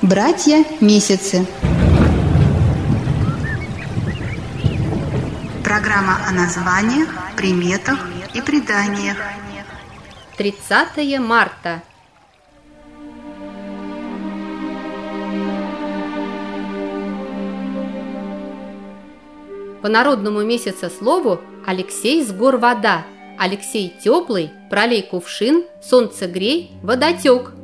Братья-месяцы. Программа о названиях, приметах и преданиях. 30 марта. По народному месяцеслову Алексей с гор вода, Алексей теплый, пролей кувшин, солнце грей, водотек.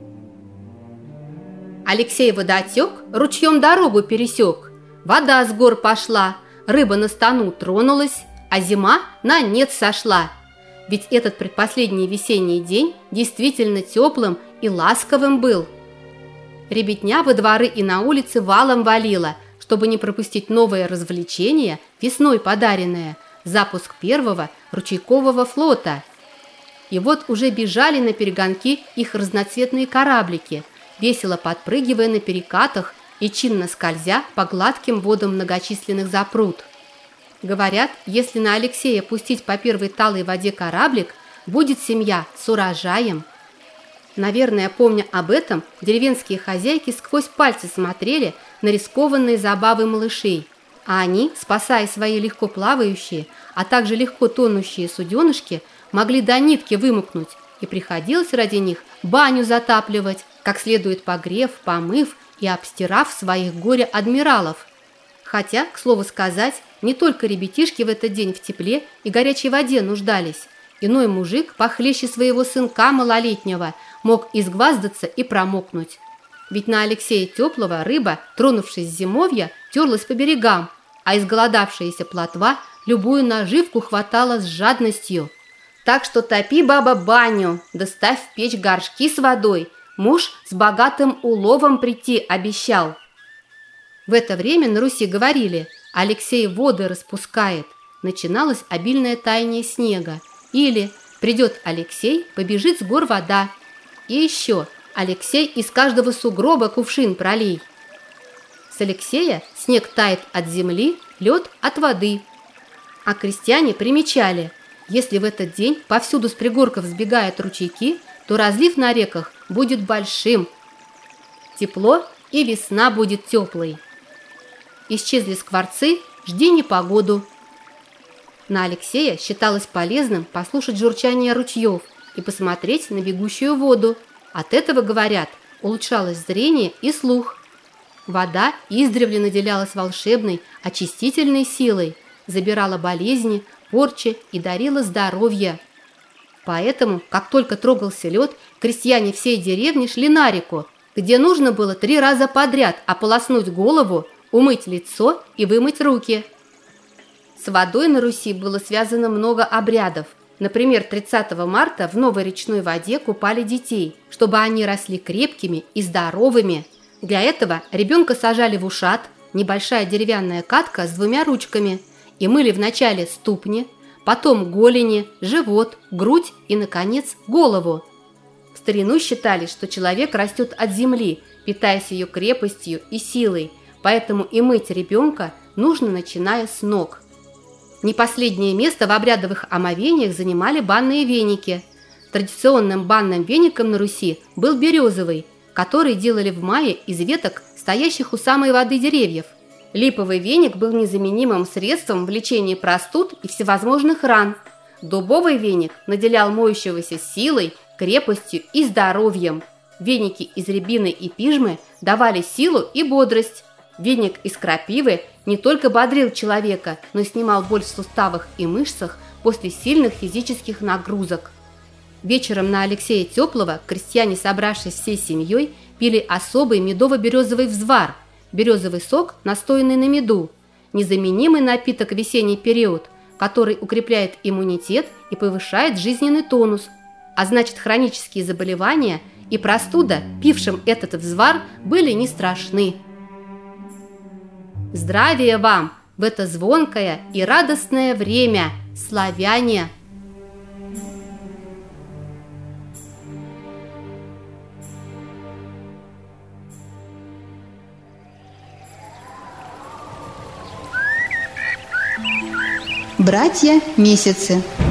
Алексей водотек, ручьем дорогу пересек, вода с гор пошла, рыба на стану тронулась, а зима на нет сошла. Ведь этот предпоследний весенний день действительно теплым и ласковым был. Ребятня во дворы и на улице валом валила, чтобы не пропустить новое развлечение, весной подаренное – запуск первого ручейкового флота. И вот уже бежали на перегонки их разноцветные кораблики, весело подпрыгивая на перекатах и чинно скользя по гладким водам многочисленных запрут. Говорят, если на Алексея пустить по первой талой воде кораблик, будет семья с урожаем. Наверное, помня об этом, деревенские хозяйки сквозь пальцы смотрели на рискованные забавы малышей, а они, спасая свои легко плавающие, а также легко тонущие суденышки, могли до нитки вымокнуть, и приходилось ради них баню затапливать, как следует погрев, помыв и обстирав своих горе-адмиралов. Хотя, к слову сказать, не только ребятишки в этот день в тепле и горячей воде нуждались. Иной мужик, похлеще своего сынка малолетнего, мог изгваздаться и промокнуть. Ведь на Алексея Теплого рыба, тронувшись с зимовья, терлась по берегам, а изголодавшаяся плотва любую наживку хватала с жадностью. Так что топи, баба, баню, да ставь в печь горшки с водой, муж с богатым уловом прийти обещал. В это время на Руси говорили: Алексей воды распускает, начиналось обильное таяние снега, или придет Алексей, побежит с гор вода, и еще Алексей из каждого сугроба кувшин пролей. С Алексея снег тает от земли, лед от воды. А крестьяне примечали: если в этот день повсюду с пригорков сбегают ручейки, то разлив на реках будет большим. Тепло, и весна будет теплой. Исчезли скворцы, жди непогоду. На Алексея считалось полезным послушать журчание ручьев и посмотреть на бегущую воду. От этого, говорят, улучшалось зрение и слух. Вода издревле наделялась волшебной, очистительной силой, забирала болезни, порчи и дарила здоровье. Поэтому, как только трогался лед, крестьяне всей деревни шли на реку, где нужно было 3 раза подряд ополоснуть голову, умыть лицо и вымыть руки. С водой на Руси было связано много обрядов. Например, 30 марта в новой речной воде купали детей, чтобы они росли крепкими и здоровыми. Для этого ребенка сажали в ушат, небольшая деревянная катка с 2 ручками, и мыли вначале ступни, потом голени, живот, грудь и, наконец, голову. В старину считали, что человек растет от земли, питаясь ее крепостью и силой, поэтому и мыть ребенка нужно, начиная с ног. Не последнее место в обрядовых омовениях занимали банные веники. Традиционным банным веником на Руси был березовый, который делали в мае из веток, стоящих у самой воды деревьев. Липовый веник был незаменимым средством в лечении простуд и всевозможных ран. Дубовый веник наделял моющегося силой, крепостью и здоровьем. Веники из рябины и пижмы давали силу и бодрость. Веник из крапивы не только бодрил человека, но и снимал боль в суставах и мышцах после сильных физических нагрузок. Вечером на Алексея Теплого крестьяне, собравшись всей семьей, пили особый медово-березовый взвар, березовый сок, настоянный на меду, незаменимый напиток в весенний период, который укрепляет иммунитет и повышает жизненный тонус, а значит, хронические заболевания и простуда, пившим этот взвар, были не страшны. Здравия вам в это звонкое и радостное время, славяне! Братья-месяцы.